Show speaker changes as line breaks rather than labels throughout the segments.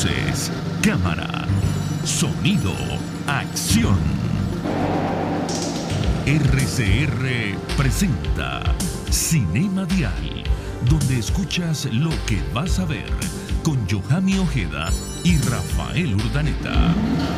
Luces, cámara, sonido, acción. RCR presenta Cinema Dial, donde escuchas lo que vas a ver, con Yohami Ojeda y Rafael Urdaneta.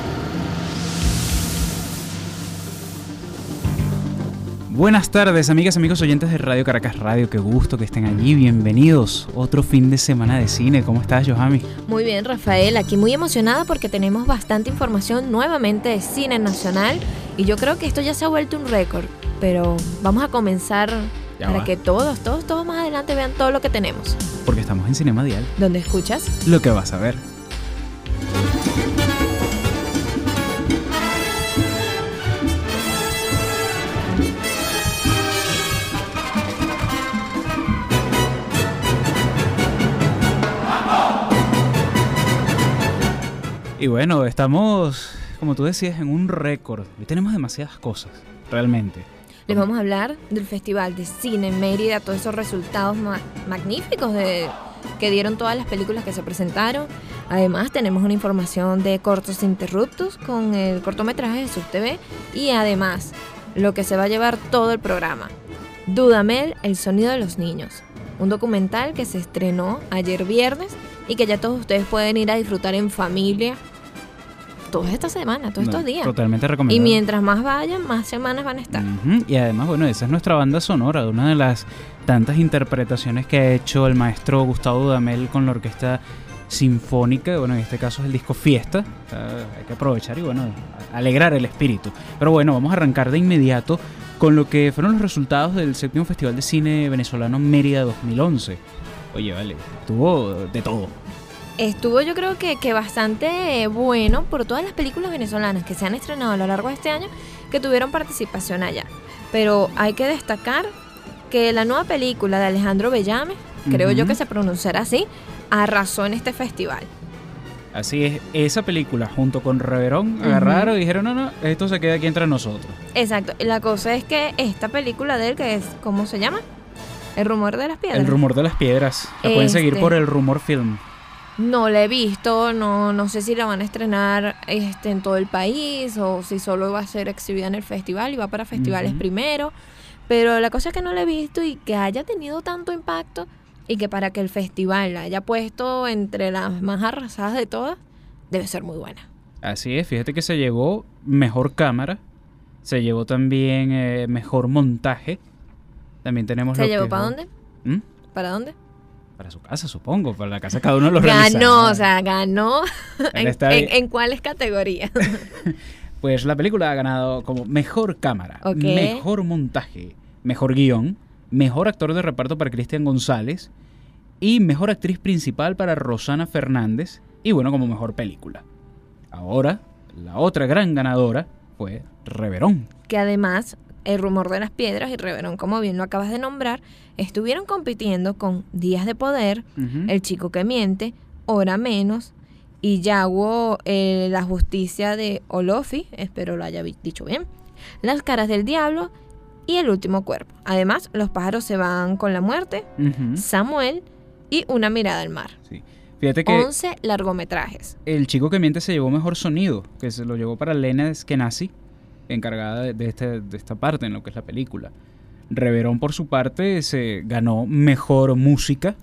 Buenas tardes, amigas, amigos oyentes de Radio Caracas Radio. Qué gusto que estén allí. Bienvenidos. Otro fin de semana de cine. ¿Cómo estás, Yohami?
Muy bien, Rafael. Aquí muy emocionada porque tenemos bastante información nuevamente de cine nacional. Y yo creo que esto ya se ha vuelto un récord. Pero vamos a comenzar para que todos más adelante vean todo lo que tenemos.
Porque estamos en Cinema Dial.
¿Dónde escuchas?
Lo que vas a ver. Y bueno, estamos, como tú decías, en un récord. Hoy tenemos demasiadas cosas, realmente.
Les vamos a hablar del Festival de Cine en Mérida, todos esos resultados magníficos que dieron todas las películas que se presentaron. Además, tenemos una información de Cortos Interruptus con el cortometraje de SubTV. Y además, lo que se va a llevar todo el programa. Dudamel, el sonido de los niños. Un documental que se estrenó ayer viernes y que ya todos ustedes pueden ir a disfrutar en familia. Toda esta semana, todos estos días.
Totalmente recomendado.
Y mientras más vayan, más semanas van a estar.
Y además, bueno, esa es nuestra banda sonora, de una de las tantas interpretaciones que ha hecho el maestro Gustavo Dudamel con la Orquesta Sinfónica. Bueno, en este caso es el disco Fiesta. Hay que aprovechar y, bueno, alegrar el espíritu. Pero bueno, vamos a arrancar de inmediato con lo que fueron los resultados del 7º Festival de Cine Venezolano Mérida 2011. Oye, vale, estuvo de todo.
Estuvo, yo creo que bastante bueno por todas las películas venezolanas que se han estrenado a lo largo de este año que tuvieron participación allá. Pero hay que destacar que la nueva película de Alejandro Bellame, creo yo que se pronunciará así, arrasó en este festival.
Así es, esa película junto con Reverón agarraron y dijeron, no, esto se queda aquí entre nosotros. Exacto,
la cosa es que esta película de él, que es, ¿cómo se llama? El rumor de las piedras.
El rumor de las piedras, la pueden seguir por El Rumor Film.
No la he visto, no sé si la van a estrenar en todo el país o si solo va a ser exhibida en el festival y va para festivales primero, pero la cosa es que no la he visto y que haya tenido tanto impacto y que para que el festival la haya puesto entre las más arrasadas de todas, debe ser muy buena.
Así es, fíjate que se llevó mejor cámara, se llevó también mejor montaje, también tenemos
¿Se llevó para dónde? ¿Para dónde?
Para su casa, supongo, para la casa cada uno de los realizadores.
Ganó. ¿En cuáles categorías?
Pues la película ha ganado como mejor cámara, mejor montaje, mejor guión, mejor actor de reparto para Cristian González y mejor actriz principal para Rosana Fernández y bueno, como mejor película. Ahora, la otra gran ganadora fue Reverón.
Que además, El Rumor de las Piedras y Reverón, como bien lo acabas de nombrar, estuvieron compitiendo con Días de Poder, El Chico que Miente, Hora Menos y Yaguo, La Justicia de Olofi, espero lo haya dicho bien, Las Caras del Diablo y El Último Cuerpo. Además, Los pájaros se van con la muerte, Samuel y Una mirada al mar.
Sí. Fíjate que
11 largometrajes.
El Chico que Miente se llevó mejor sonido, que se lo llevó para Lena Eskenazi, encargada de esta parte en lo que es la película. Reverón, por su parte, se ganó mejor música,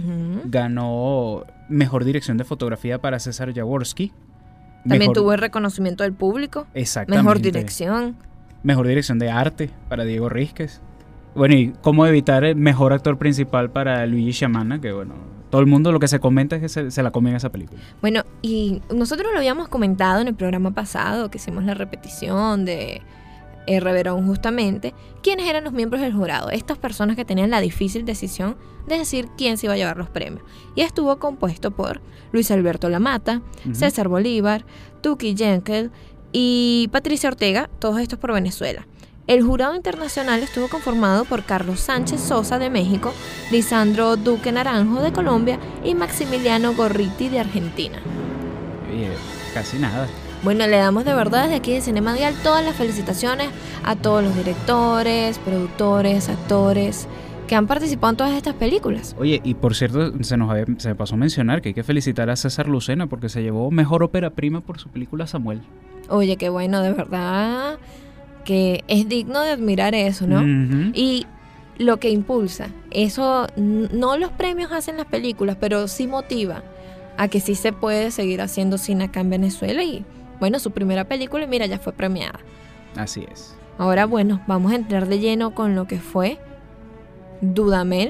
ganó mejor dirección de fotografía para César Jaworski.
También tuvo el reconocimiento del público.
Exactamente.
Mejor dirección.
Mejor dirección de arte para Diego Rísquez. Bueno, y cómo evitar el mejor actor principal para Luigi Sciamana, que bueno, todo el mundo lo que se comenta es que se la comen esa película.
Bueno, y nosotros lo habíamos comentado en el programa pasado, que hicimos la repetición de Reverón justamente, quiénes eran los miembros del jurado, estas personas que tenían la difícil decisión de decir quién se iba a llevar los premios. Y estuvo compuesto por Luis Alberto Lamata, César Bolívar, Tuki Jenkel y Patricia Ortega, todos estos por Venezuela. El jurado internacional estuvo conformado por Carlos Sánchez Sosa de México, Lisandro Duque Naranjo de Colombia y Maximiliano Gorriti de Argentina.
Oye, casi nada.
Bueno, le damos de verdad desde aquí de Cinema Dial todas las felicitaciones a todos los directores, productores, actores que han participado en todas estas películas.
Oye, y por cierto, se me pasó a mencionar que hay que felicitar a César Lucena porque se llevó mejor ópera prima por su película Samuel.
Oye, qué bueno, de verdad que es digno de admirar eso, ¿no?
Uh-huh.
Y lo que impulsa, eso no los premios hacen las películas, pero sí motiva a que sí se puede seguir haciendo cine acá en Venezuela y bueno, su primera película, mira, ya fue premiada.
Así es.
Ahora, bueno, vamos a entrar de lleno con lo que fue Dudamel,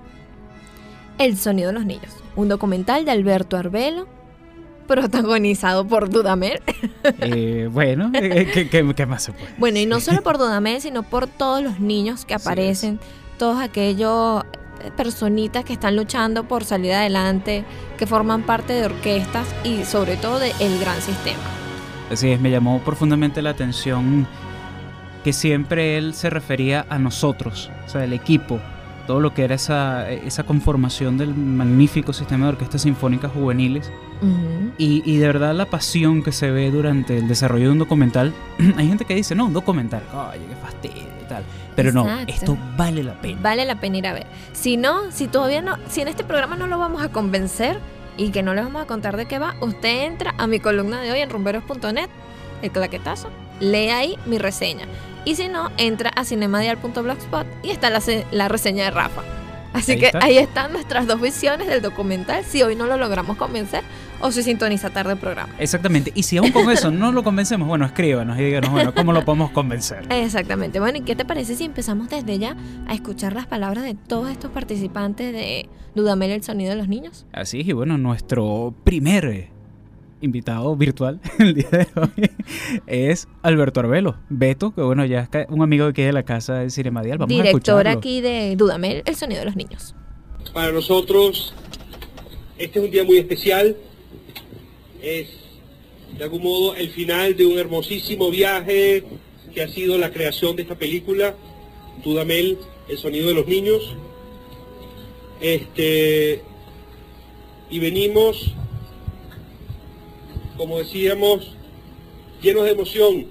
El sonido de los niños, un documental de Alberto Arbelo, protagonizado por Dudamel.
Bueno, ¿qué más se puede?
Bueno, y no solo por Dudamel, sino por todos los niños que aparecen, todos aquellos personitas que están luchando por salir adelante, que forman parte de orquestas y sobre todo de El Gran Sistema.
Así es, me llamó profundamente la atención que siempre él se refería a nosotros, o sea, el equipo, todo lo que era esa conformación del magnífico sistema de orquestas sinfónicas juveniles.
Uh-huh.
Y de verdad la pasión que se ve durante el desarrollo de un documental. Hay gente que dice, no, un documental, oye, qué fastidio y tal. Pero
Exacto.
No, esto vale la pena.
Vale la pena ir a ver. Si no, si en este programa no lo vamos a convencer y que no les vamos a contar de qué va, usted entra a mi columna de hoy en rumberos.net, el claquetazo, lee ahí mi reseña. Y si no, entra a cinemadial.blogspot y está la reseña de Rafa. Así que ahí están nuestras dos visiones del documental, si hoy no lo logramos convencer o si sintoniza tarde el programa.
Exactamente, y si aún con eso no lo convencemos, bueno, escríbanos y díganos, bueno, ¿cómo lo podemos convencer?
Exactamente, bueno, ¿y qué te parece si empezamos desde ya a escuchar las palabras de todos estos participantes de Dudamel, el sonido de los niños?
Así es, y bueno, nuestro primer invitado virtual el día de hoy es Alberto Arbelo, Beto, que bueno, ya es un amigo aquí de la casa de Cinemadial. Vamos a escucharlo.
Director aquí de Dudamel, el sonido de los niños.
Para nosotros, este es un día muy especial. Es, de algún modo, el final de un hermosísimo viaje que ha sido la creación de esta película, Dudamel, el sonido de los niños. Y venimos, como decíamos, llenos de emoción,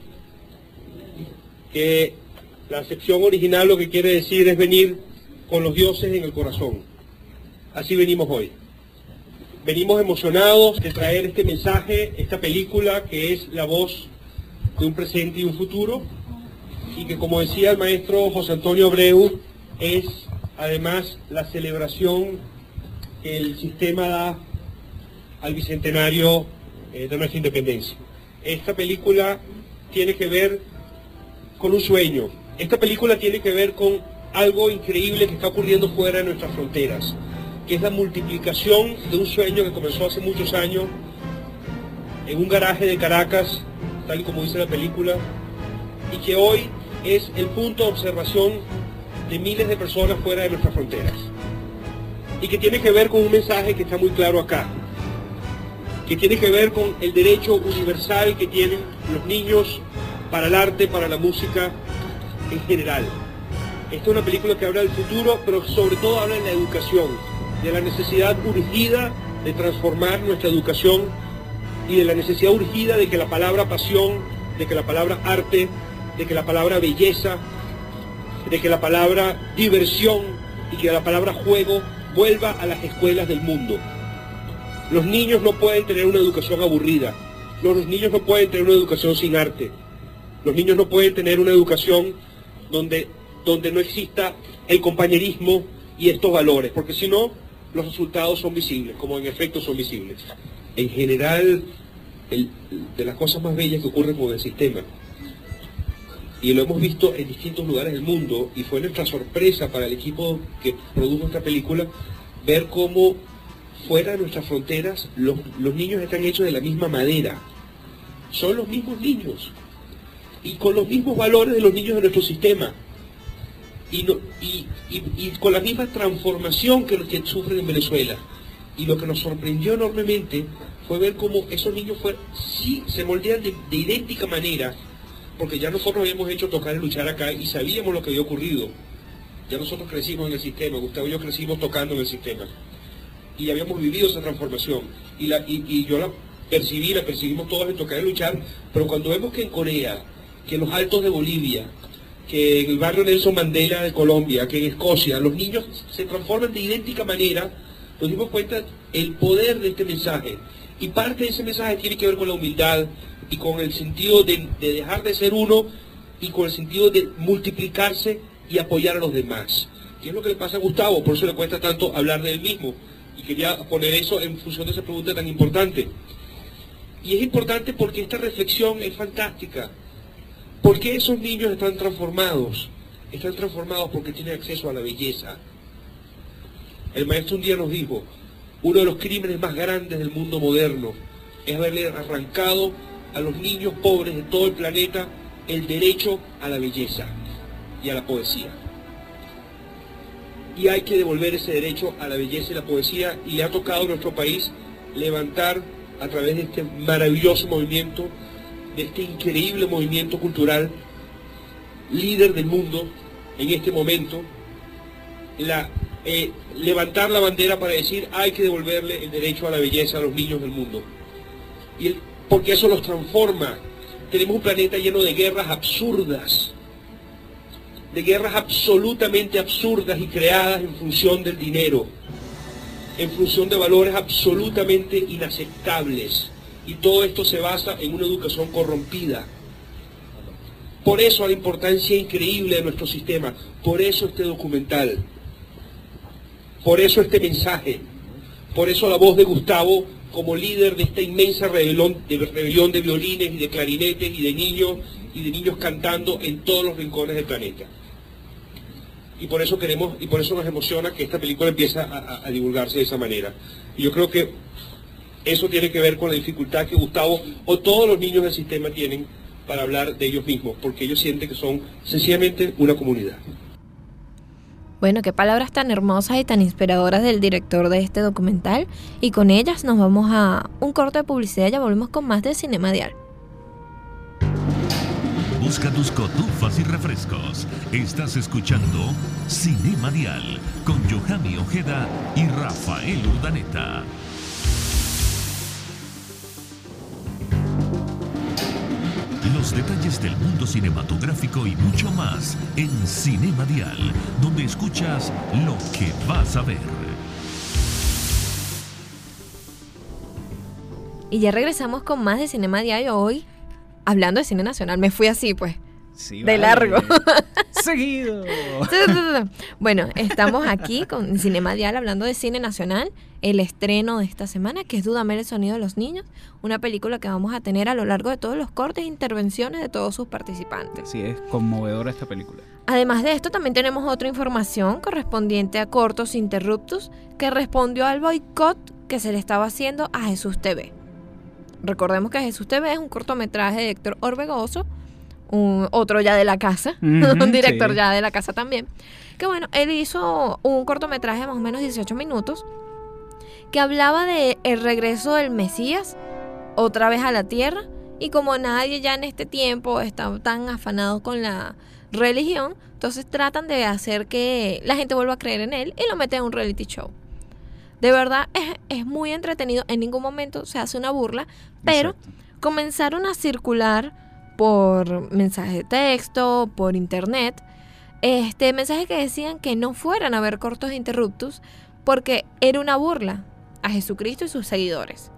que la acepción original lo que quiere decir es venir con los dioses en el corazón. Así venimos hoy. Venimos emocionados de traer este mensaje, esta película que es la voz de un presente y un futuro, y que, como decía el maestro José Antonio Abreu, es además la celebración que el sistema da al bicentenario de nuestra independencia. Esta película tiene que ver con un sueño. Esta película tiene que ver con algo increíble que está ocurriendo fuera de nuestras fronteras, que es la multiplicación de un sueño que comenzó hace muchos años en un garaje de Caracas, tal y como dice la película, y que hoy es el punto de observación de miles de personas fuera de nuestras fronteras. Y que tiene que ver con un mensaje que está muy claro acá, que tiene que ver con el derecho universal que tienen los niños para el arte, para la música en general. Esta es una película que habla del futuro, pero sobre todo habla de la educación, de la necesidad urgida de transformar nuestra educación y de la necesidad urgida de que la palabra pasión, de que la palabra arte, de que la palabra belleza, de que la palabra diversión y que la palabra juego vuelva a las escuelas del mundo. Los niños no pueden tener una educación aburrida. Los niños no pueden tener una educación sin arte. Los niños no pueden tener una educación donde no exista el compañerismo y estos valores, porque si no, los resultados son visibles, como en efecto son visibles. En general, de las cosas más bellas que ocurren con el sistema, y lo hemos visto en distintos lugares del mundo, y fue nuestra sorpresa para el equipo que produjo esta película, ver cómo fuera de nuestras fronteras los niños están hechos de la misma madera. Son los mismos niños, y con los mismos valores de los niños de nuestro sistema, y con la misma transformación que los que sufren en Venezuela. Y lo que nos sorprendió enormemente fue ver cómo esos niños sí se moldean de idéntica manera, porque ya nosotros habíamos hecho Tocar y Luchar acá y sabíamos lo que había ocurrido. Ya nosotros crecimos en el sistema, Gustavo y yo crecimos tocando en el sistema, y habíamos vivido esa transformación, y yo la percibimos todos en Tocar y Luchar. Pero cuando vemos que en Corea, que en los altos de Bolivia, que en el barrio Nelson Mandela de Colombia, que en Escocia, los niños se transforman de idéntica manera, nos dimos cuenta el poder de este mensaje. Y parte de ese mensaje tiene que ver con la humildad y con el sentido de dejar de ser uno y con el sentido de multiplicarse y apoyar a los demás. ¿Qué es lo que le pasa a Gustavo? Por eso le cuesta tanto hablar de él mismo. Y quería poner eso en función de esa pregunta tan importante. Y es importante porque esta reflexión es fantástica. ¿Por qué esos niños están transformados? Están transformados porque tienen acceso a la belleza. El maestro un día nos dijo, uno de los crímenes más grandes del mundo moderno es haberle arrancado a los niños pobres de todo el planeta el derecho a la belleza y a la poesía. Y hay que devolver ese derecho a la belleza y la poesía, y le ha tocado a nuestro país levantar a través de este maravilloso movimiento, de este increíble movimiento cultural, líder del mundo en este momento, levantar la bandera para decir hay que devolverle el derecho a la belleza a los niños del mundo. Porque eso los transforma. Tenemos un planeta lleno de guerras absurdas, de guerras absolutamente absurdas y creadas en función del dinero, en función de valores absolutamente inaceptables. Y todo esto se basa en una educación corrompida. Por eso la importancia increíble de nuestro sistema, por eso este documental, por eso este mensaje, por eso la voz de Gustavo como líder de esta inmensa rebelión de violines y de clarinetes y de niños cantando en todos los rincones del planeta. Y por eso queremos, y por eso nos emociona que esta película empiece a divulgarse de esa manera. Y yo creo que eso tiene que ver con la dificultad que Gustavo o todos los niños del sistema tienen para hablar de ellos mismos, porque ellos sienten que son sencillamente una comunidad.
Bueno, qué palabras tan hermosas y tan inspiradoras del director de este documental. Y con ellas nos vamos a un corte de publicidad y ya volvemos con más de Cinema Dial.
Busca tus cotufas y refrescos. Estás escuchando Cinema Dial con Yohami Ojeda y Rafael Urdaneta. Los detalles del mundo cinematográfico y mucho más en Cinema Dial, donde escuchas lo que vas a ver.
Y ya regresamos con más de Cinema Dial hoy, hablando de cine nacional. Me fui así, pues,
Sí,
de
vale.
largo.
Seguido.
Bueno, estamos aquí con Cinema Dial hablando de cine nacional, el estreno de esta semana, que es Dudamel, el sonido de los niños, una película que vamos a tener a lo largo de todos los cortes e intervenciones de todos sus participantes.
Sí, es conmovedora esta película.
Además de esto, también tenemos otra información correspondiente a Cortos Interruptus, que respondió al boicot que se le estaba haciendo a Jesús TV. Recordemos que Jesús TV es un cortometraje de Héctor Orbegoso, otro ya de la casa, un director
sí.
ya de la casa también, que bueno, él hizo un cortometraje de más o menos 18 minutos que hablaba de el regreso del Mesías otra vez a la tierra, y como nadie ya en este tiempo está tan afanado con la religión, entonces tratan de hacer que la gente vuelva a creer en él y lo meten en un reality show. De verdad es muy entretenido, en ningún momento se hace una burla, pero
Exacto.
comenzaron a circular por mensajes de texto, por internet, mensajes que decían que no fueran a ver Cortos Interruptus porque era una burla a Jesucristo y sus seguidores.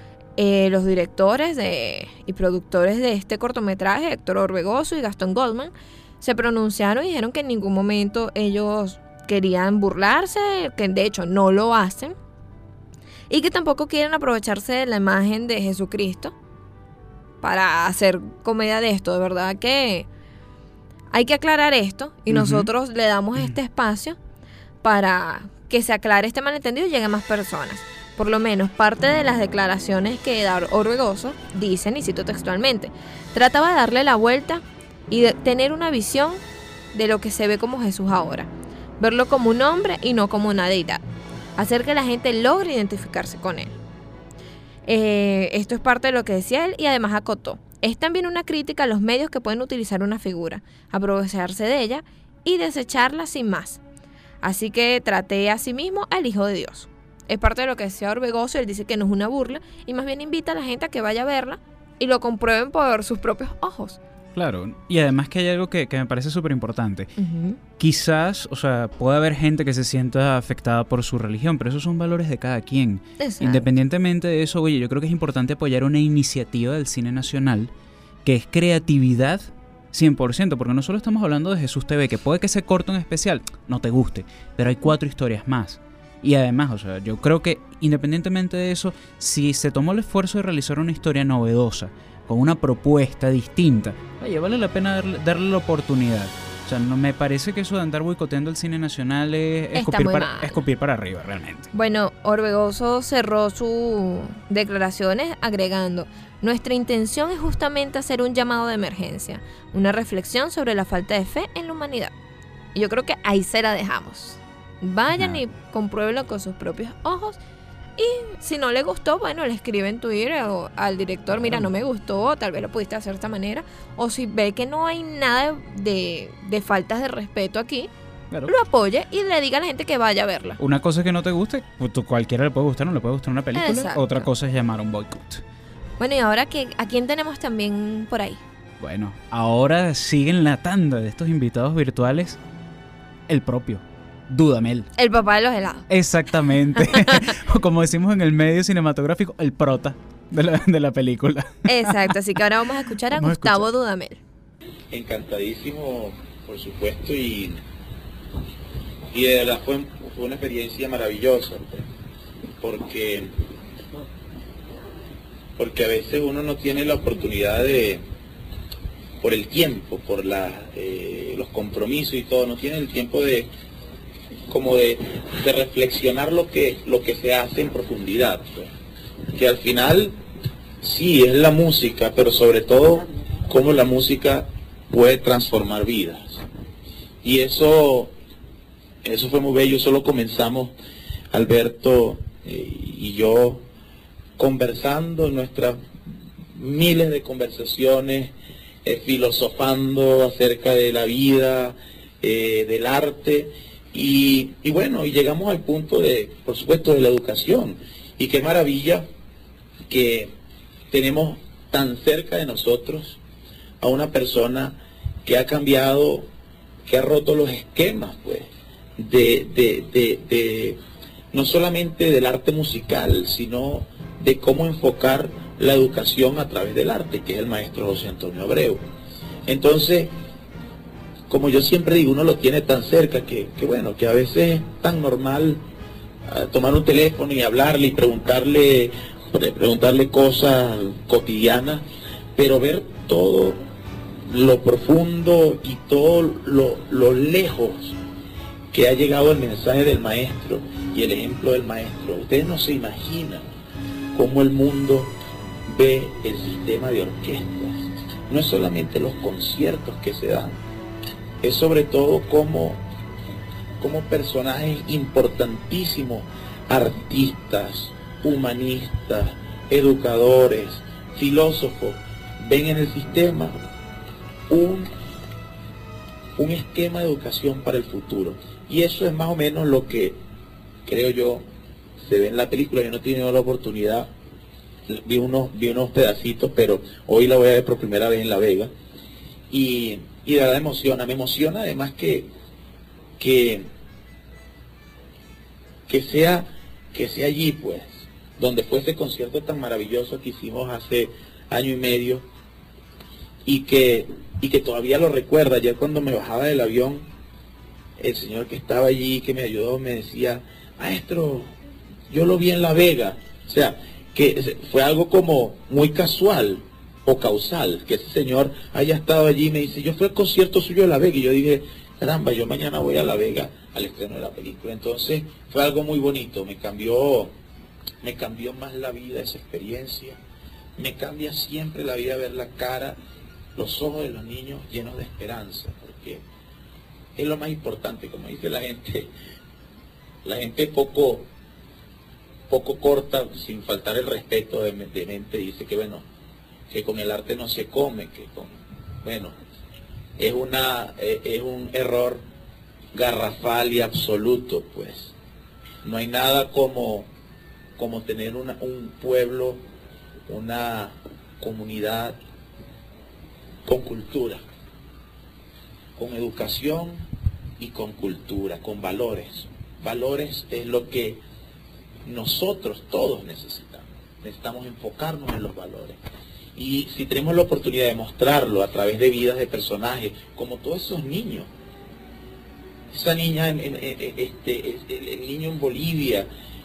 Los directores y productores de este cortometraje, Héctor Orbegoso y Gastón Goldman, se pronunciaron y dijeron que en ningún momento ellos querían burlarse, que de hecho no lo hacen, y que tampoco quieren aprovecharse de la imagen de Jesucristo para hacer comedia de esto. De verdad que hay que aclarar esto, y nosotros le damos este espacio para que se aclare este malentendido y llegue a más personas. Por lo menos parte de las declaraciones que da Orbegoso dicen, y cito textualmente: trataba de darle la vuelta y de tener una visión de lo que se ve como Jesús ahora, verlo como un hombre y no como una deidad, hacer que la gente logre identificarse con él. Esto es parte de lo que decía él, y además acotó: es también una crítica a los medios que pueden utilizar una figura, aprovecharse de ella y desecharla sin más. Así que traté a sí mismo al Hijo de Dios. Es parte de lo que decía Orbegoso. Él dice que no es una burla y más bien invita a la gente a que vaya a verla y lo comprueben por sus propios ojos.
Claro, y además que hay algo que me parece súper importante.
Ujú.
Quizás, o sea, puede haber gente que se sienta afectada por su religión, pero esos son valores de cada quien.
Exacto.
Independientemente de eso, oye, yo creo que es importante apoyar una iniciativa del cine nacional que es creatividad 100%, porque no solo estamos hablando de Jesús TV, que puede que ese corto en especial no te guste, pero hay 4 historias más. Y además, o sea, yo creo que independientemente de eso, si se tomó el esfuerzo de realizar una historia novedosa, con una propuesta distinta, oye, vale la pena darle la oportunidad. O sea, no me parece que eso de andar boicoteando el cine nacional es
Está
escupir
muy
para,
mal.
escupir para arriba, realmente.
Bueno, Orbegoso cerró sus declaraciones agregando: nuestra intención es justamente hacer un llamado de emergencia, una reflexión sobre la falta de fe en la humanidad. Y yo creo que ahí se la dejamos. Vayan
Ajá.
y compruébenlo con sus propios ojos. Y si no le gustó, bueno, le escribe en Twitter o al director: mira, no me gustó, tal vez lo pudiste hacer de esta manera. O si ve que no hay nada de faltas de respeto aquí,
Claro.
lo apoye y le diga a la gente que vaya a verla.
Una cosa es que no te guste, pues cualquiera le puede gustar, no le puede gustar una película.
Exacto.
Otra cosa es llamar a un boicot.
Bueno, y ahora ¿a quién tenemos también por ahí?
Bueno, ahora siguen la tanda de estos invitados virtuales, el propio Dudamel.
El papá de los helados.
Exactamente. O como decimos en el medio cinematográfico, el prota de la película.
Exacto, así que ahora vamos a escuchar a
Vamos a
Gustavo Dudamel.
Encantadísimo, por supuesto, y de verdad fue una experiencia maravillosa, pues, porque a veces uno no tiene la oportunidad por el tiempo, por los compromisos y todo, no tiene el tiempo de reflexionar lo que se hace en profundidad, pues. Que al final sí es la música, pero sobre todo cómo la música puede transformar vidas. Y eso fue muy bello. Solo comenzamos, Alberto y yo, conversando en nuestras miles de conversaciones, filosofando acerca de la vida, del arte, y bueno, y llegamos al punto por supuesto, de la educación. Y qué maravilla que tenemos tan cerca de nosotros a una persona que ha cambiado, que ha roto los esquemas, pues, no solamente del arte musical, sino de cómo enfocar la educación a través del arte, que es el maestro José Antonio Abreu. Entonces, como yo siempre digo, uno lo tiene tan cerca que bueno, que a veces es tan normal tomar un teléfono y hablarle y preguntarle cosas cotidianas, pero ver todo lo profundo y todo lo lejos que ha llegado el mensaje del maestro y el ejemplo del maestro. Ustedes no se imaginan cómo el mundo ve el sistema de orquestas. No es solamente los conciertos que se dan, es sobre todo como personajes importantísimos, artistas, humanistas, educadores, filósofos, ven en el sistema un esquema de educación para el futuro. Y eso es más o menos lo que, creo yo, se ve en la película. Yo no he tenido la oportunidad, vi unos pedacitos, pero hoy la voy a ver por primera vez en La Vega. Y de verdad me emociona además que sea allí, pues, donde fue ese concierto tan maravilloso que hicimos hace año y medio, y que todavía lo recuerda. Ayer cuando me bajaba del avión, el señor que estaba allí, que me ayudó, me decía: maestro, yo lo vi en La Vega. O sea, que fue algo como muy casual o causal, que ese señor haya estado allí y me dice: yo fui al concierto suyo de La Vega. Y yo dije: caramba, yo mañana voy a La Vega al estreno de la película. Entonces fue algo muy bonito, me cambió más la vida esa experiencia. Me cambia siempre la vida ver la cara, los ojos de los niños llenos de esperanza, porque es lo más importante. Como dice la gente poco corta, sin faltar el respeto de mente, dice que bueno, que con el arte no se come, es un error garrafal y absoluto, pues. No hay nada como tener un pueblo, una comunidad con cultura, con educación y con cultura, con valores. Valores es lo que nosotros todos necesitamos. Necesitamos enfocarnos en los valores. Y si tenemos la oportunidad de mostrarlo a través de vidas de personajes, como todos esos niños, esa niña, el niño en Bolivia,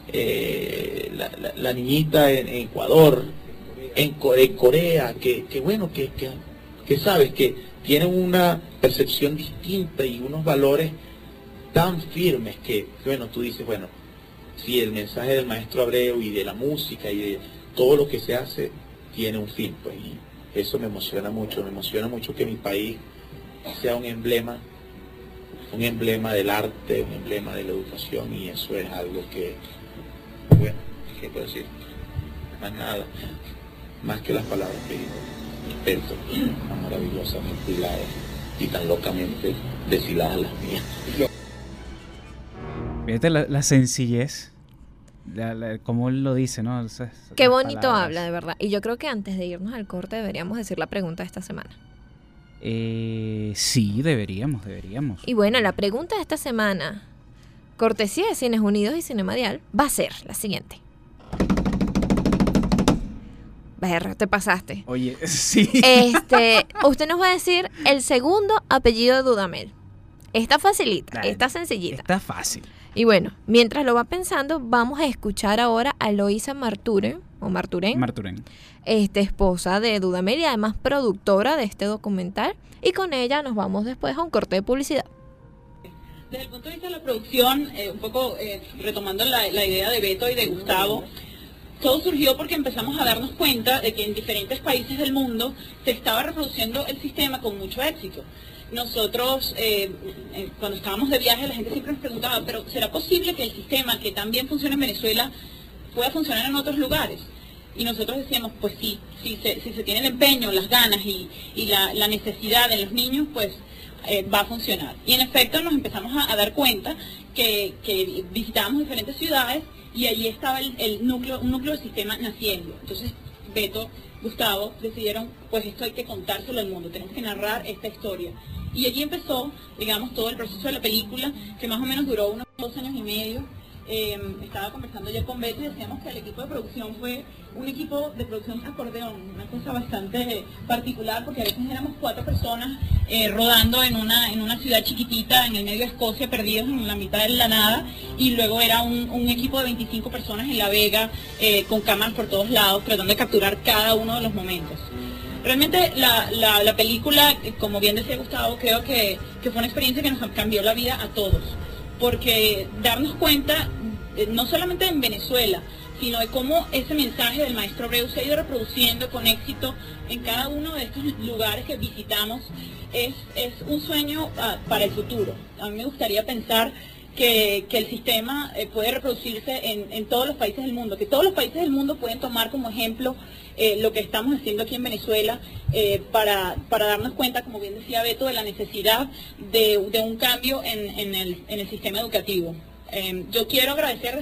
la niñita en Ecuador, en Corea, que sabes que tienen una percepción distinta y unos valores tan firmes que, bueno, tú dices, bueno, si el mensaje del maestro Abreu y de la música y de todo lo que se hace tiene un fin, pues, y eso me emociona mucho que mi país sea un emblema del arte, un emblema de la educación, y eso es algo que, bueno, ¿qué puedo decir? Más nada, más que las palabras que digo, respeto, tan maravillosamente hiladas y tan locamente deshiladas las mías.
Fíjate la sencillez, como él lo dice, ¿no?
Qué bonito habla, de verdad. Y yo creo que antes de irnos al corte deberíamos decir la pregunta de esta semana.
Sí, deberíamos.
Y bueno, la pregunta de esta semana, cortesía de Cines Unidos y Cinemadial, va a ser la siguiente. Berra, te pasaste.
Oye, sí.
Usted nos va a decir el segundo apellido de Dudamel. Está facilita, está sencillita.
Está fácil.
Y bueno, mientras lo va pensando, vamos a escuchar ahora a Loisa Marturen, esposa de Dudamel y además productora de este documental. Y con ella nos vamos después a un corte de publicidad.
Desde el punto de vista de la producción, un poco retomando la idea de Beto y de Gustavo, todo surgió porque empezamos a darnos cuenta de que en diferentes países del mundo se estaba reproduciendo el sistema con mucho éxito. Nosotros, cuando estábamos de viaje, la gente siempre nos preguntaba, pero ¿será posible que el sistema que tan bien funciona en Venezuela pueda funcionar en otros lugares? Y nosotros decíamos, pues sí, si se tiene el empeño, las ganas y la necesidad de los niños, pues va a funcionar. Y en efecto nos empezamos a dar cuenta que visitábamos diferentes ciudades y allí estaba un núcleo de sistema naciendo. Entonces Beto, Gustavo decidieron, pues esto hay que contárselo al mundo, tenemos que narrar esta historia. Y allí empezó, digamos, todo el proceso de la película, que más o menos duró unos 2 años y medio. Estaba conversando ayer con Beto y decíamos que el equipo de producción fue un equipo de producción acordeón, una cosa bastante particular, porque a veces éramos 4 personas rodando en una ciudad chiquitita en el medio de Escocia, perdidos en la mitad de la nada, y luego era un equipo de 25 personas en La Vega, con cámaras por todos lados, tratando de capturar cada uno de los momentos. Realmente la película, como bien decía Gustavo, creo que fue una experiencia que nos cambió la vida a todos, porque darnos cuenta, no solamente en Venezuela, sino de cómo ese mensaje del maestro Abreu se ha ido reproduciendo con éxito en cada uno de estos lugares que visitamos, es un sueño para el futuro. A mí me gustaría pensar que el sistema puede reproducirse en todos los países del mundo, que todos los países del mundo pueden tomar como ejemplo lo que estamos haciendo aquí en Venezuela, para darnos cuenta, como bien decía Beto, de la necesidad de un cambio en el sistema educativo. Yo quiero agradecer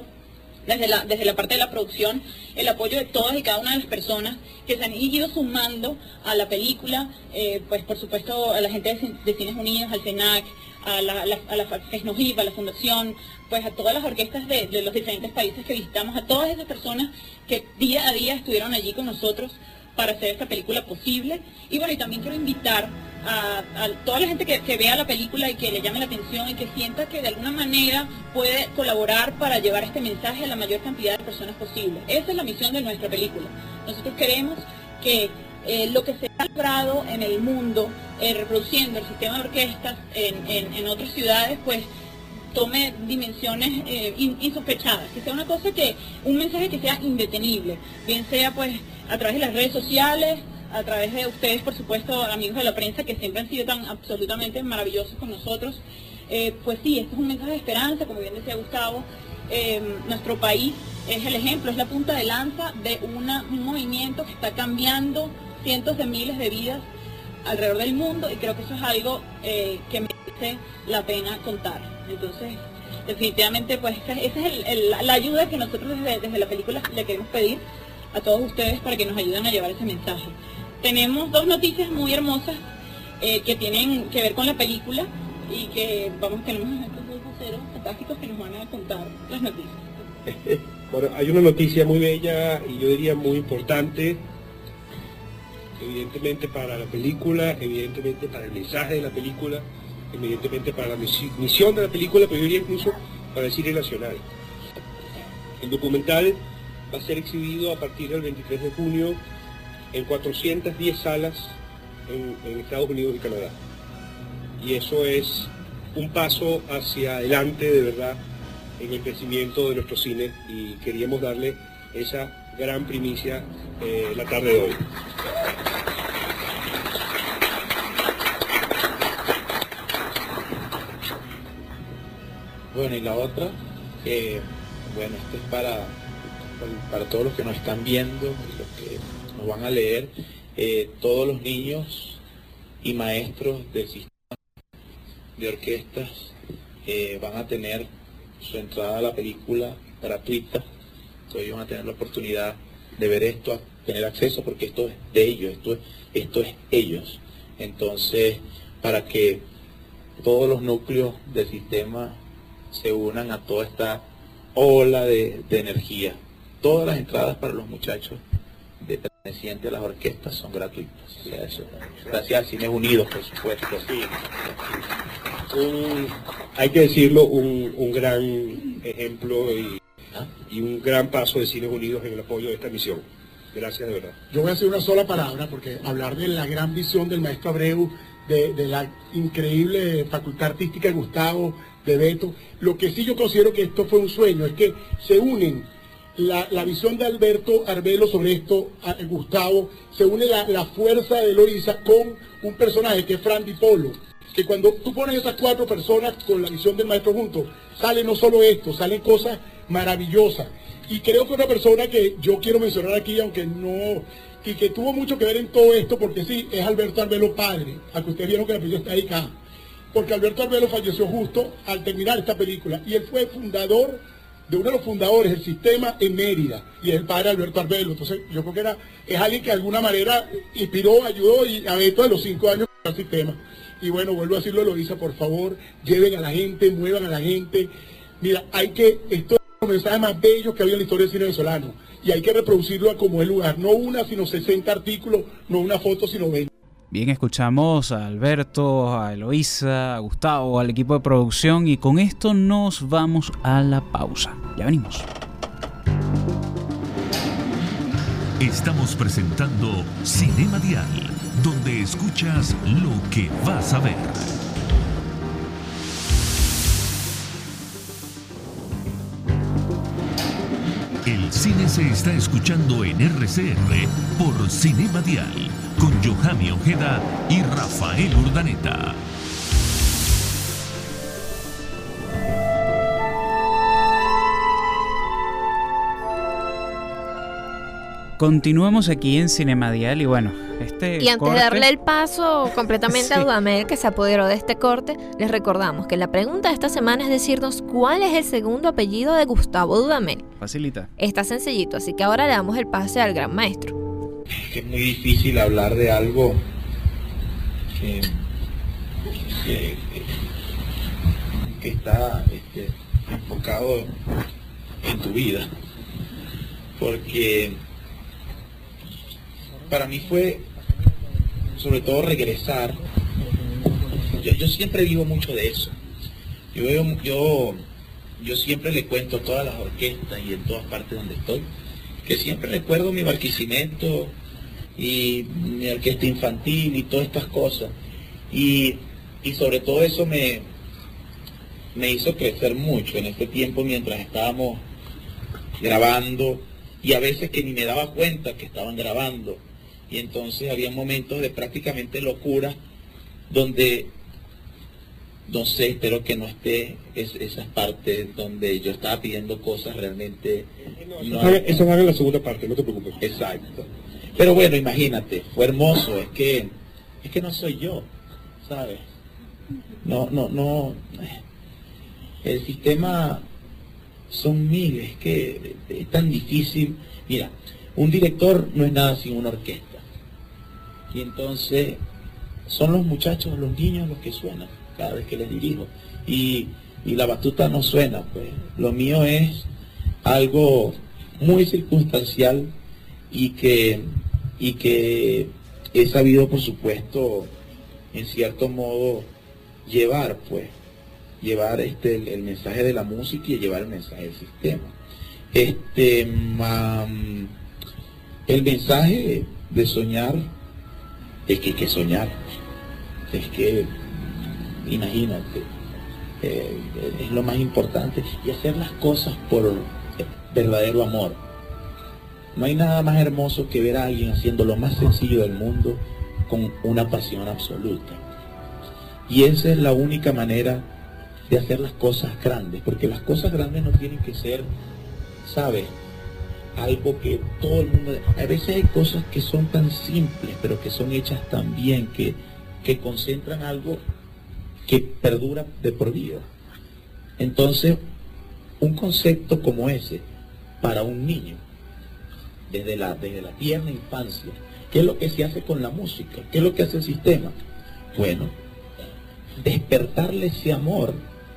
desde la parte de la producción, el apoyo de todas y cada una de las personas que se han ido sumando a la película, pues por supuesto a la gente de Cines Unidos, al CENAC, a la FESNOGIP, a la Fundación, pues a todas las orquestas de los diferentes países que visitamos, a todas esas personas que día a día estuvieron allí con nosotros para hacer esta película posible. Y bueno, y también quiero invitar a toda la gente que vea la película y que le llame la atención y que sienta que de alguna manera puede colaborar para llevar este mensaje a la mayor cantidad de personas posible. Esa es la misión de nuestra película. Nosotros queremos que lo que se ha logrado en el mundo, reproduciendo el sistema de orquestas en otras ciudades, pues tome dimensiones insospechadas, que sea una cosa un mensaje que sea indetenible, bien sea pues a través de las redes sociales, a través de ustedes, por supuesto, amigos de la prensa, que siempre han sido tan absolutamente maravillosos con nosotros. Pues sí, esto es un mensaje de esperanza, como bien decía Gustavo. Nuestro país es el ejemplo, es la punta de lanza de un movimiento que está cambiando cientos de miles de vidas alrededor del mundo, y creo que eso es algo que merece la pena contar. Entonces, definitivamente, pues esa es la ayuda que nosotros desde la película le queremos pedir a todos ustedes para que nos ayuden a llevar ese mensaje. tenemos dos noticias muy hermosas que tienen que ver con la película y que tenemos a estos dos voceros fantásticos que nos van a contar las noticias.
Bueno, hay una noticia muy bella y yo diría muy importante, evidentemente para la película, evidentemente para el mensaje de la película, evidentemente para la misión de la película, pero yo diría incluso para el cine nacional. El documental va a ser exhibido a partir del 23 de junio en 410 salas en Estados Unidos y Canadá. Y eso es un paso hacia adelante de verdad en el crecimiento de nuestro cine y queríamos darle esa gran primicia la tarde de hoy.
Bueno, y la otra, bueno, esto es para todos los que nos están viendo y los que nos van a leer, todos los niños y maestros del sistema de orquestas van a tener su entrada a la película gratuita. Entonces van a tener la oportunidad de ver esto, a tener acceso, porque esto es de ellos, esto es ellos. Entonces, para que todos los núcleos del sistema se unan a toda esta ola de energía. Todas las entradas para los muchachos pertenecientes a las orquestas son gratuitas. O sea, eso, gracias a Cines Unidos, por supuesto. Sí.
Hay que decirlo, un gran ejemplo y un gran paso de Cines Unidos en el apoyo de esta misión. Gracias de verdad.
Yo voy a decir una sola palabra, porque hablar de la gran visión del maestro Abreu, de la increíble facultad artística de Gustavo, de Beto, lo que sí yo considero que esto fue un sueño, es que se unen la visión de Alberto Arbelo sobre esto, Gustavo, se une la fuerza de Eloísa con un personaje que es Fran Di Polo, que cuando tú pones esas cuatro personas con la visión del maestro juntos, sale no solo esto, salen cosas maravillosas. Y creo que una persona que yo quiero mencionar aquí, aunque no, y que tuvo mucho que ver en todo esto, porque sí, es Alberto Arbelo padre, a que ustedes vieron que la película está dedicada, porque Alberto Arbelo falleció justo al terminar esta película, y él fue fundador de uno de los fundadores del sistema en Mérida, y es el padre Alberto Arbelo. Entonces yo creo que es alguien que de alguna manera inspiró, ayudó y a Beto de los 5 años al sistema. Y bueno, vuelvo a decirlo, Eloísa, por favor, lleven a la gente, muevan a la gente. Mira, esto es los mensajes más bellos que había en la historia del cine venezolano, y hay que reproducirlo a como el lugar, no una, sino 60 artículos, no una foto, sino 20.
Bien, escuchamos a Alberto, a Eloísa, a Gustavo, al equipo de producción, y con esto nos vamos a la pausa. Ya venimos.
Estamos presentando Cinema Dial, donde escuchas lo que vas a ver. El cine se está escuchando en RCR por Cinema Dial, con Yohami Ojeda y Rafael Urdaneta.
Continuamos aquí en Cinema Dial y bueno,
y antes de darle el paso completamente a Dudamel, que se apoderó de este corte, les recordamos que la pregunta de esta semana es decirnos cuál es el segundo apellido de Gustavo Dudamel.
Facilita.
Está sencillito, así que ahora le damos el pase al gran maestro.
Es muy difícil hablar de algo que está enfocado en tu vida, porque para mí fue sobre todo regresar. Yo siempre vivo mucho de eso. Yo siempre le cuento a todas las orquestas y en todas partes donde estoy, que siempre recuerdo mi Barquisimeto y mi orquesta infantil y todas estas cosas. Y sobre todo eso me hizo crecer mucho en este tiempo mientras estábamos grabando, y a veces que ni me daba cuenta que estaban grabando. Y entonces había momentos de prácticamente locura donde, no sé, espero que no esté esas partes donde yo estaba pidiendo cosas realmente.
Eso va en la segunda parte, no te preocupes.
Exacto. Pero bueno, imagínate, fue hermoso, es que no soy yo, ¿sabes? No, el sistema son miles, es que es tan difícil. Mira, un director no es nada sin una orquesta. Y entonces son los muchachos, los niños los que suenan cada vez que les dirijo. Y la batuta no suena, pues. Lo mío es algo muy circunstancial y que he sabido, por supuesto, en cierto modo, llevar el mensaje de la música y llevar el mensaje del sistema. El mensaje de soñar es que hay que soñar. Es que, imagínate, es lo más importante, y hacer las cosas por verdadero amor. No hay nada más hermoso que ver a alguien haciendo lo más sencillo del mundo con una pasión absoluta. Y esa es la única manera de hacer las cosas grandes, porque las cosas grandes no tienen que ser, ¿sabes?, algo que todo el mundo... A veces hay cosas que son tan simples, pero que son hechas tan bien, que concentran algo que perdura de por vida. Entonces, un concepto como ese, para un niño, desde la tierna infancia, ¿qué es lo que se hace con la música? ¿Qué es lo que hace el sistema? Bueno, despertarle ese amor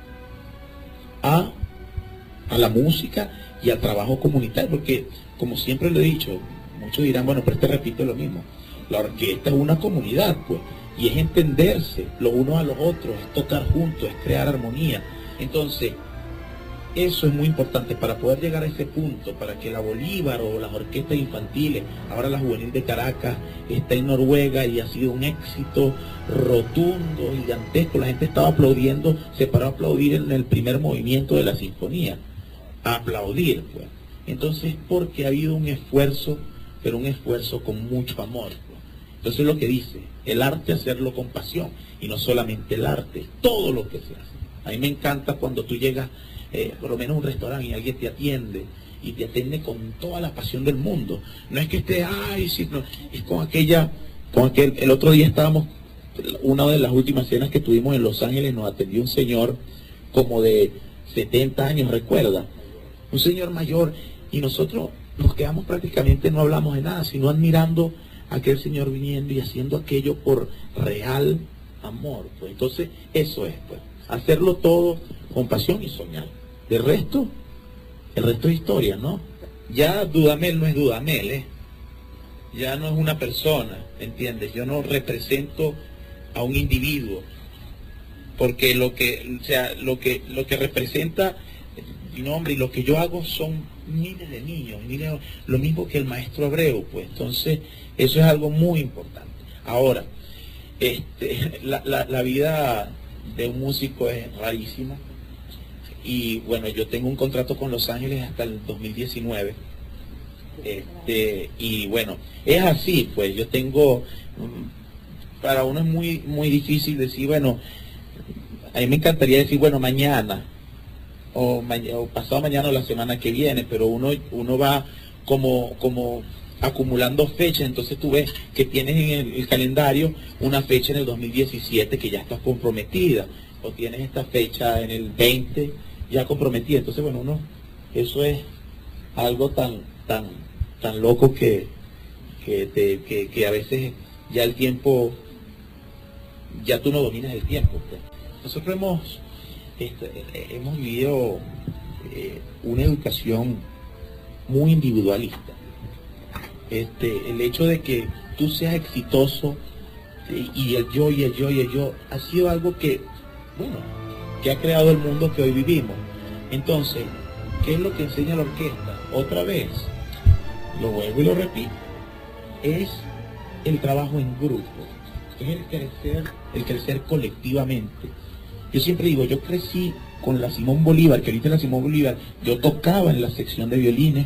a la música y al trabajo comunitario, porque, como siempre lo he dicho, muchos dirán, bueno, pero repito lo mismo, la orquesta es una comunidad, pues, y es entenderse los unos a los otros, es tocar juntos, es crear armonía. Entonces, eso es muy importante para poder llegar a ese punto, para que la Bolívar o las orquestas infantiles, ahora la Juvenil de Caracas está en Noruega y ha sido un éxito rotundo, gigantesco. La gente estaba aplaudiendo, se paró a aplaudir en el primer movimiento de la sinfonía, a aplaudir, pues. Entonces, porque ha habido un esfuerzo, pero un esfuerzo con mucho amor, pues. Entonces, lo que dice, el arte, hacerlo con pasión, y no solamente el arte, todo lo que se hace. A mí me encanta cuando tú llegas, por lo menos a un restaurante, y alguien te atiende, y te atiende con toda la pasión del mundo. No es que esté, ay, sí, no, es con aquel, el otro día estábamos, una de las últimas cenas que tuvimos en Los Ángeles, nos atendió un señor como de 70 años, recuerda, un señor mayor, y nosotros nos quedamos prácticamente, no hablamos de nada, sino admirando a aquel señor viniendo y haciendo aquello por real amor, pues. Entonces, eso es, pues, hacerlo todo con pasión y soñar. El resto es historia, ¿no? Ya Dudamel no es Dudamel, ya no es una persona, ¿entiendes? Yo no represento a un individuo, porque lo que representa mi nombre y lo que yo hago son miles de niños, lo mismo que el maestro Abreu, pues. Entonces, eso es algo muy importante. Ahora, la vida de un músico es rarísima, y bueno, yo tengo un contrato con Los Ángeles hasta el 2019, y bueno, es así, pues. Yo tengo, para uno es muy difícil decir, bueno, a mí me encantaría decir, bueno, mañana o pasado mañana o la semana que viene, pero uno va como acumulando fechas. Entonces tú ves que tienes en el calendario una fecha en el 2017 que ya estás comprometida, o tienes esta fecha en el 20 ya comprometida. Entonces, bueno, eso es algo tan loco que a veces ya el tiempo, ya tú no dominas el tiempo, pues. Nosotros hemos vivido una educación muy individualista. El hecho de que tú seas exitoso y el yo ha sido algo que, bueno, que ha creado el mundo que hoy vivimos. Entonces, ¿qué es lo que enseña la orquesta? Otra vez, lo vuelvo y lo repito, es el trabajo en grupo, es el crecer colectivamente. Yo siempre digo, yo crecí con la Simón Bolívar, que ahorita la Simón Bolívar, yo tocaba en la sección de violines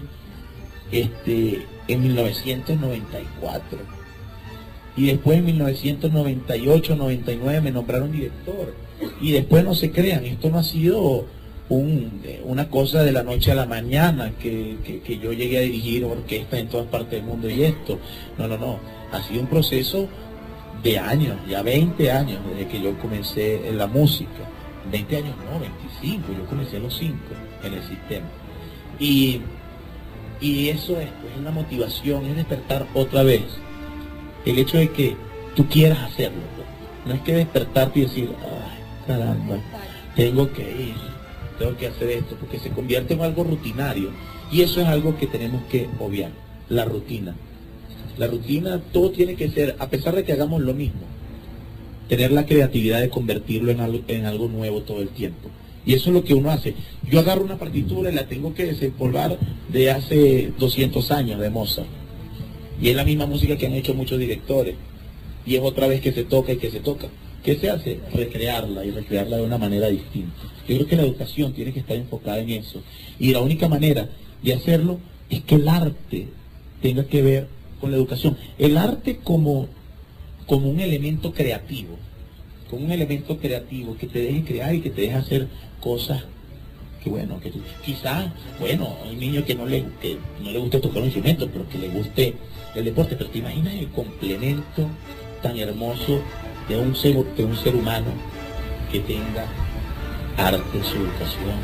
en 1994. Y después en 1998, 99 me nombraron director. Y después, no se crean, esto no ha sido una cosa de la noche a la mañana, que yo llegué a dirigir orquestas en todas partes del mundo y esto. No. Ha sido un proceso de años, ya 20 años desde que yo comencé en la música. 20 años no, 25, yo comencé a los 5 en el sistema. Y eso es, pues, una motivación, es despertar otra vez el hecho de que tú quieras hacerlo, pues. No es que despertarte y decir, ay, caramba, tengo que ir, tengo que hacer esto, porque se convierte en algo rutinario. Y eso es algo que tenemos que obviar, la rutina. La rutina, todo tiene que ser, a pesar de que hagamos lo mismo, tener la creatividad de convertirlo en algo nuevo todo el tiempo. Y eso es lo que uno hace. Yo agarro una partitura y la tengo que desempolvar de hace 200 años de Mozart. Y es la misma música que han hecho muchos directores. Y es otra vez que se toca y que se toca. ¿Qué se hace? Recrearla y recrearla de una manera distinta. Yo creo que la educación tiene que estar enfocada en eso. Y la única manera de hacerlo es que el arte tenga que ver con la educación. El arte como un elemento creativo. Como un elemento creativo que te deje crear y que te deje hacer cosas que, bueno, que tú, quizás, bueno, hay un niño que no le guste tocar un instrumento, pero que le guste el deporte. Pero te imaginas el complemento tan hermoso de un ser humano que tenga arte en su educación,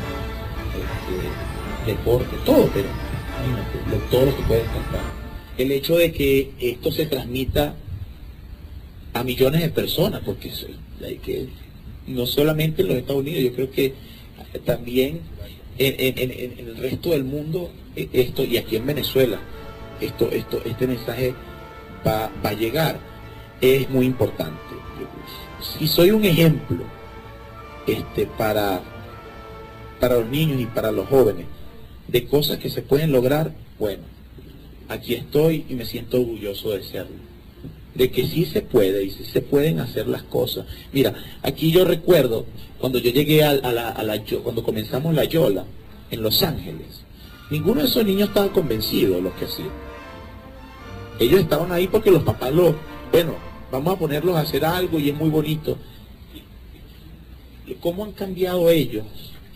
deporte, todo, pero imagínate, todo lo que puede cantar. El hecho de que esto se transmita a millones de personas, porque hay que, no solamente en los Estados Unidos, yo creo que también en el resto del mundo, esto, y aquí en Venezuela, este mensaje va a llegar, es muy importante. Si soy un ejemplo para los niños y para los jóvenes de cosas que se pueden lograr, bueno, aquí estoy y me siento orgulloso de serlo, de que sí se puede y sí se pueden hacer las cosas. Mira, aquí yo recuerdo cuando yo llegué cuando comenzamos la Yola en Los Ángeles, ninguno de esos niños estaba convencido de lo que hacían. Ellos estaban ahí porque los papás vamos a ponerlos a hacer algo y es muy bonito. ¿Cómo han cambiado ellos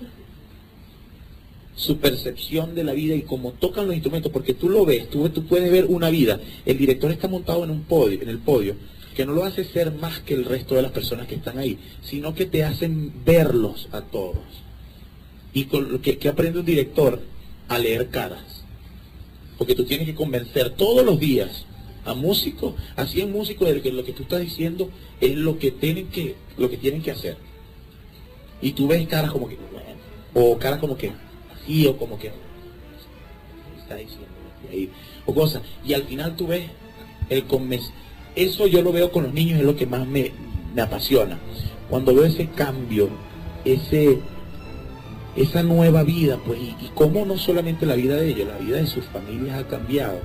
su percepción de la vida y cómo tocan los instrumentos? Porque tú lo ves, tú puedes ver una vida. El director está montado en el podio, que no lo hace ser más que el resto de las personas que están ahí, sino que te hacen verlos a todos. Y ¿qué aprende un director? A leer caras. Porque tú tienes que convencer todos los días a músicos, a 100 músicos, de que lo que tú estás diciendo es lo que tienen que hacer. Y tú ves caras como que, bueno, o caras como que así, o como que está diciendo ahí, o cosas. Y al final tú ves eso yo lo veo con los niños, es lo que más me apasiona. Cuando veo ese cambio, esa nueva vida, pues, y cómo no solamente la vida de ellos, la vida de sus familias ha cambiado.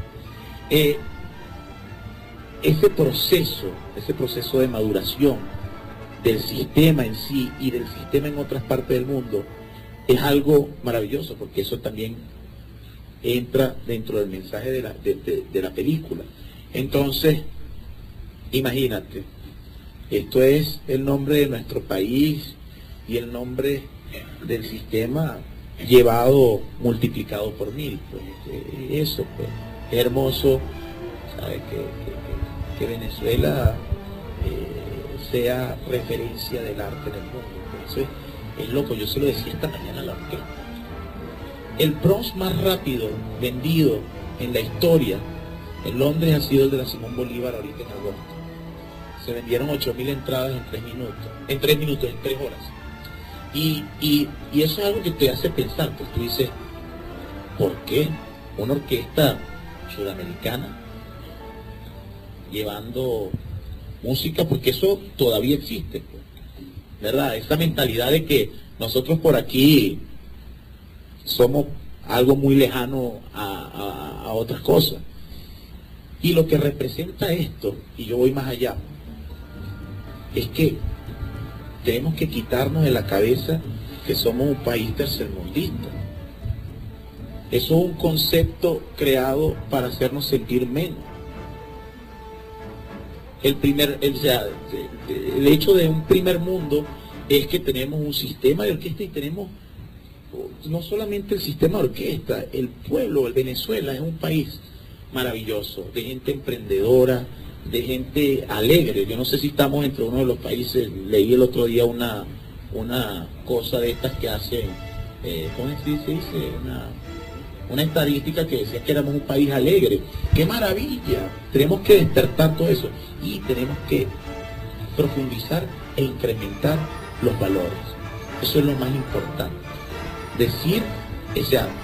Ese proceso de maduración del sistema en sí y del sistema en otras partes del mundo es algo maravilloso, porque eso también entra dentro del mensaje de la película. Entonces, imagínate, esto es el nombre de nuestro país y el nombre del sistema multiplicado por 1000, pues eso, pues, es hermoso, ¿sabes? Que Venezuela sea referencia del arte en el mundo. Por eso es loco, yo se lo decía esta mañana a la orquesta. El Bronx más rápido vendido en la historia en Londres ha sido el de la Simón Bolívar ahorita en agosto. Se vendieron 8.000 entradas en 3 horas. Y eso es algo que te hace pensar, pues tú dices, ¿por qué una orquesta sudamericana llevando música? Porque eso todavía existe, pues, ¿verdad? Esa mentalidad de que nosotros por aquí somos algo muy lejano a otras cosas. Y lo que representa esto, y yo voy más allá, es que tenemos que quitarnos de la cabeza que somos un país tercermundista. Eso es un concepto creado para hacernos sentir menos. El hecho de un primer mundo es que tenemos un sistema de orquesta y tenemos no solamente el sistema de orquesta, el pueblo, el Venezuela es un país maravilloso, de gente emprendedora, de gente alegre. Yo no sé si estamos entre uno de los países, leí el otro día una cosa de estas que hacen, ¿cómo se dice? una estadística que decía que éramos un país alegre. ¡Qué maravilla! Tenemos que despertar todo eso y tenemos que profundizar e incrementar los valores. Eso es lo más importante. Decir ese acto.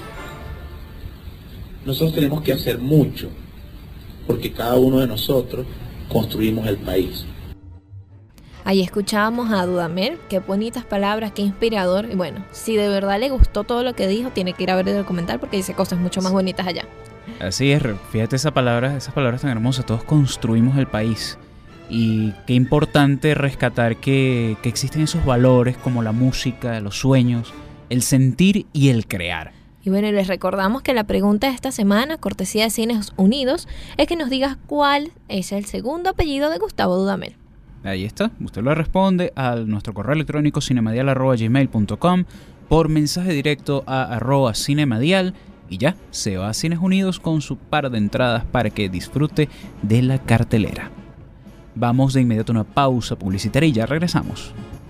Nosotros tenemos que hacer mucho, porque cada uno de nosotros construimos el país.
Ahí escuchábamos a Dudamel, qué bonitas palabras, qué inspirador. Y bueno, si de verdad le gustó todo lo que dijo, tiene que ir a ver el documental porque dice cosas mucho más bonitas allá.
Así es, fíjate esas palabras tan hermosas, todos construimos el país. Y qué importante rescatar que existen esos valores como la música, los sueños, el sentir y el crear.
Y bueno, les recordamos que la pregunta de esta semana, cortesía de Cines Unidos, es que nos digas cuál es el segundo apellido de Gustavo Dudamel.
Ahí está, usted lo responde a nuestro correo electrónico cinemadial@gmail.com, por mensaje directo a @cinemadial, y ya, se va a Cines Unidos con su par de entradas para que disfrute de la cartelera. Vamos de inmediato a una pausa publicitaria y ya regresamos.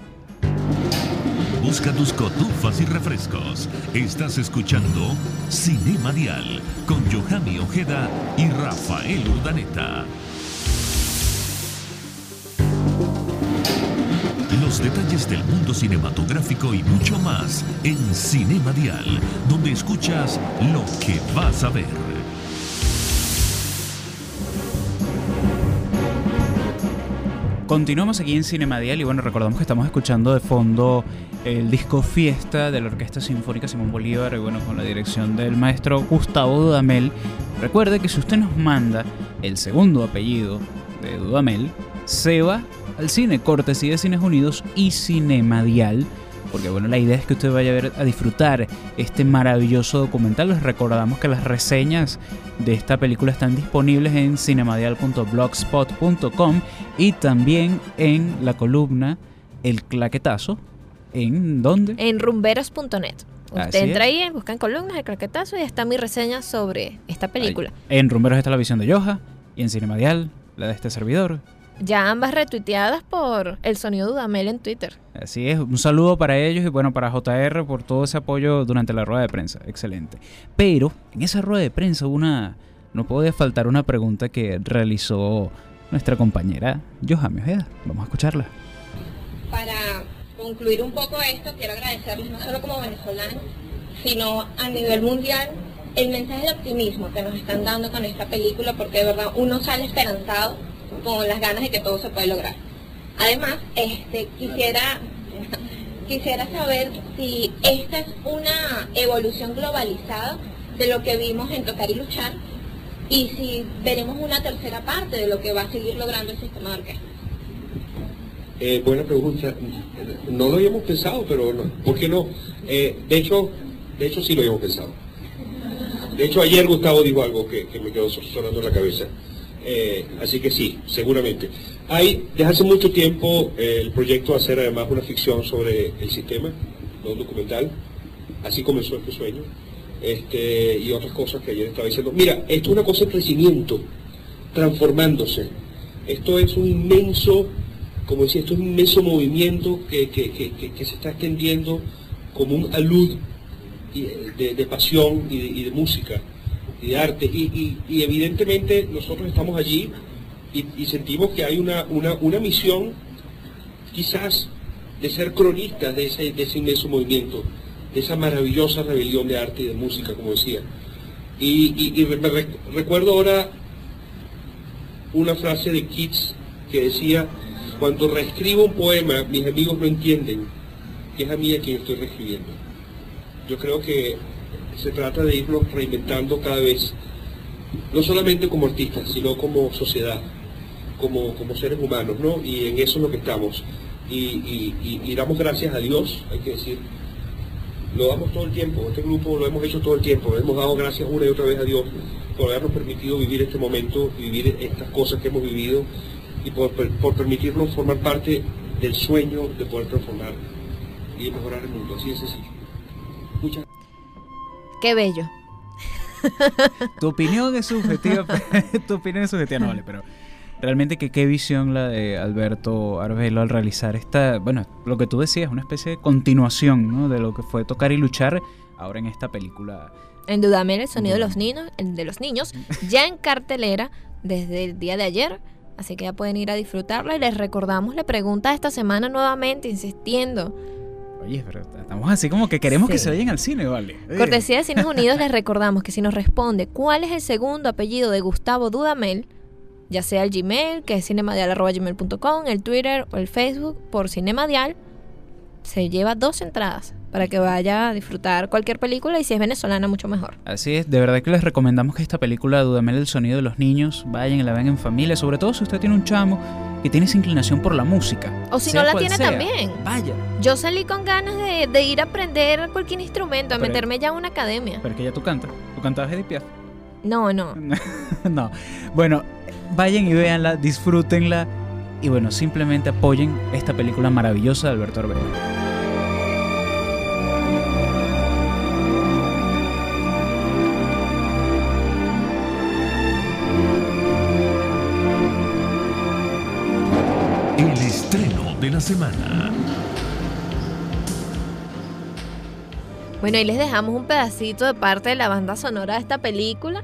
Busca tus cotufas y refrescos. Estás escuchando Cinema Dial con Yohami Ojeda y Rafael Urdaneta. Los detalles del mundo cinematográfico y mucho más en Cinema Dial, donde escuchas lo que vas a ver.
Continuamos aquí en Cinema Dial y bueno, recordamos que estamos escuchando de fondo el disco Fiesta de la Orquesta Sinfónica Simón Bolívar y bueno, con la dirección del maestro Gustavo Dudamel. Recuerde que si usted nos manda el segundo apellido de Dudamel, se va al cine, cortesía de Cines Unidos y Cinema Dial, porque bueno, la idea es que usted vaya a disfrutar este maravilloso documental. Les recordamos que las reseñas de esta película están disponibles en cinemadial.blogspot.com y también en la columna El Claquetazo. ¿En dónde?
En rumberos.net. Usted
Así
entra
es.
ahí, busca en columnas El Claquetazo y está mi reseña sobre esta película.
Ahí. En Rumberos está la visión de Yoja y en Cinema Dial la de este servidor.
Ya ambas retuiteadas por El Sonido Dudamel en Twitter.
Así es, un saludo para ellos y bueno, para JR por todo ese apoyo durante la rueda de prensa, excelente. Pero en esa rueda de prensa no podía faltar una pregunta que realizó nuestra compañera Yohami Ojeda. Vamos a escucharla.
Para concluir un poco esto, quiero agradecerles no solo como venezolanos, sino a nivel mundial, el mensaje de optimismo que nos están dando con esta película, porque de verdad uno sale esperanzado con las ganas de que todo se puede lograr. Además, quisiera saber si esta es una evolución globalizada de lo que vimos en Tocar y Luchar, y si veremos una tercera parte de lo que va a seguir logrando el sistema de orquesta.
Buena pregunta. No lo habíamos pensado, pero no. ¿Por qué no? De hecho sí lo habíamos pensado. De hecho, ayer Gustavo dijo algo que me quedó sonando en la cabeza. Así que sí, seguramente. Hay, desde hace mucho tiempo, el proyecto de hacer además una ficción sobre el sistema, no un documental. Así comenzó este sueño. Y otras cosas que ayer estaba diciendo. Mira, esto es una cosa en crecimiento, transformándose. Esto es un inmenso, como decía, esto es un inmenso movimiento que se está extendiendo como un alud de pasión y de música y de arte. Y evidentemente nosotros estamos allí y sentimos que hay una misión quizás de ser cronistas de ese inmenso movimiento, de esa maravillosa rebelión de arte y de música, como decía. Recuerdo ahora una frase de Keats que decía: cuando reescribo un poema, mis amigos no entienden que es a mí a quien estoy reescribiendo. Yo creo que se trata de irnos reinventando cada vez, no solamente como artistas, sino como sociedad, como seres humanos, ¿no? Y en eso es lo que estamos. Y damos gracias a Dios, hay que decir. Lo damos todo el tiempo, este grupo lo hemos hecho todo el tiempo, le hemos dado gracias una y otra vez a Dios por habernos permitido vivir este momento, vivir estas cosas que hemos vivido y por permitirnos formar parte del sueño de poder transformar y mejorar el mundo, así de sencillo. Muchas gracias.
Qué bello.
Tu opinión es subjetiva, no vale, pero realmente que qué visión la de Alberto Arbelo al realizar esta, bueno, lo que tú decías, una especie de continuación, ¿no?, de lo que fue Tocar y Luchar, ahora en esta película
En Dudamel, el sonido de los niños, ya en cartelera desde el día de ayer. Así que ya pueden ir a disfrutarla. Y les recordamos la pregunta de esta semana nuevamente, insistiendo.
Oye, pero estamos así como que queremos que se vayan al cine, ¿vale?
Cortesía de Cines Unidos, les recordamos que si nos responde cuál es el segundo apellido de Gustavo Dudamel, ya sea el Gmail, que es cinemadial@gmail.com, el Twitter o el Facebook por Cinemadial, se lleva 2 entradas para que vaya a disfrutar cualquier película, y si es venezolana, mucho mejor.
Así es, de verdad que les recomendamos que esta película Dudamel, el sonido de los niños, vayan y la vean en familia, sobre todo si usted tiene un chamo que tiene esa inclinación por la música.
O si no la tiene también.
Vaya.
Yo salí con ganas de ir a aprender cualquier instrumento, a meterme ya en una academia.
Pero que ya tú cantas. ¿Tú cantabas Edith Piaf?
No.
No. Bueno, vayan y véanla, disfrútenla y bueno, simplemente apoyen esta película maravillosa de Alberto Orbero.
El estreno de la semana.
Bueno, y les dejamos un pedacito de parte de la banda sonora de esta película.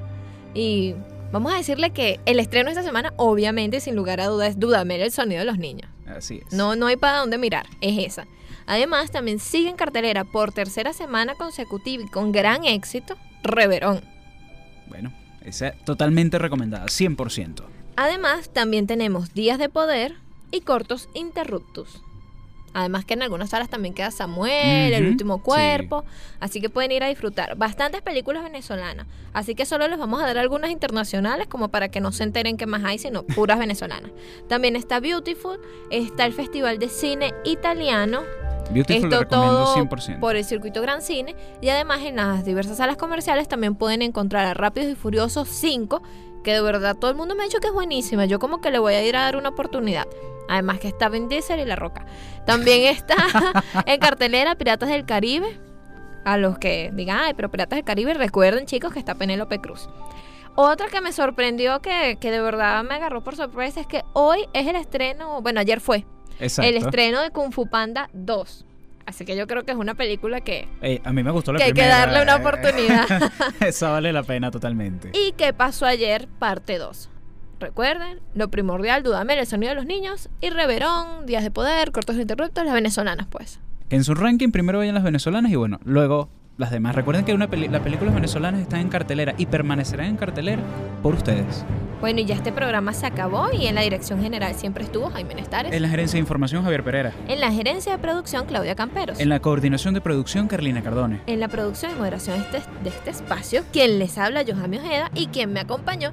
Y vamos a decirle que el estreno de esta semana, obviamente, sin lugar a dudas, es Dudamel, el sonido de los niños.
Así es.
No hay para dónde mirar, es esa. Además, también sigue en cartelera por tercera semana consecutiva y con gran éxito, Reverón.
Bueno, esa totalmente recomendada, 100%.
Además, también tenemos Días de Poder y Cortos Interruptus. Además que en algunas salas también queda Samuel, El Último Cuerpo, sí. Así que pueden ir a disfrutar. Bastantes películas venezolanas, así que solo les vamos a dar algunas internacionales como para que no se enteren qué más hay, sino puras venezolanas. También está Beautiful, está el Festival de Cine Italiano.
Beautiful lo recomiendo 100%.
Por el Circuito Gran Cine, y además en las diversas salas comerciales también pueden encontrar a Rápidos y Furiosos 5, que de verdad todo el mundo me ha dicho que es buenísima. Yo como que le voy a ir a dar una oportunidad. Además que está Vin Diesel y La Roca. También está en cartelera Piratas del Caribe. A los que digan, ay, pero Piratas del Caribe, recuerden, chicos, que está Penélope Cruz. Otra que me sorprendió, que de verdad me agarró por sorpresa, es que hoy es el estreno, bueno, ayer fue. Exacto. El estreno de Kung Fu Panda 2. Así que yo creo que es una película que
a mí me gustó la
que
primera.
Hay que darle una oportunidad.
Esa vale la pena totalmente.
¿Y qué pasó ayer? Parte 2. Recuerden, lo primordial, Dudamel, el sonido de los niños, y Reverón, Días de Poder, Cortos Interruptos, las venezolanas, pues.
Que en su ranking primero vayan las venezolanas y bueno, luego las demás. Recuerden que las películas venezolanas están en cartelera y permanecerán en cartelera por ustedes.
Bueno, y ya este programa se acabó, y en la dirección general siempre estuvo Jaime Nestares.
En la gerencia de información, Javier Pereira.
En la gerencia de producción, Claudia Camperos.
En la coordinación de producción, Carlina Cardone.
En la producción y moderación de este espacio, quien les habla, Yohami Ojeda, y quien me acompañó.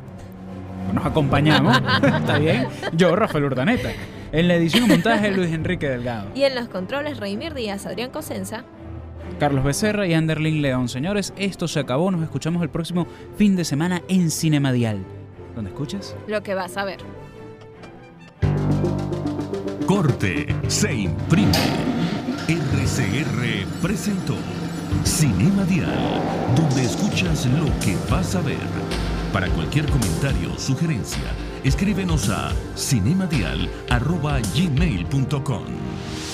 Nos acompañamos, ¿está bien? Yo, Rafael Urdaneta. En la edición y montaje, Luis Enrique Delgado.
Y en los controles, Reymir Díaz, Adrián Cosenza,
Carlos Becerra y Anderlin León. Señores, esto se acabó. Nos escuchamos el próximo fin de semana en Cinemadial. ¿Dónde escuchas?
Lo que vas a ver.
Corte se imprime. RCR presentó Cinemadial, donde escuchas lo que vas a ver. Para cualquier comentario o sugerencia, escríbenos a cinemadial@gmail.com.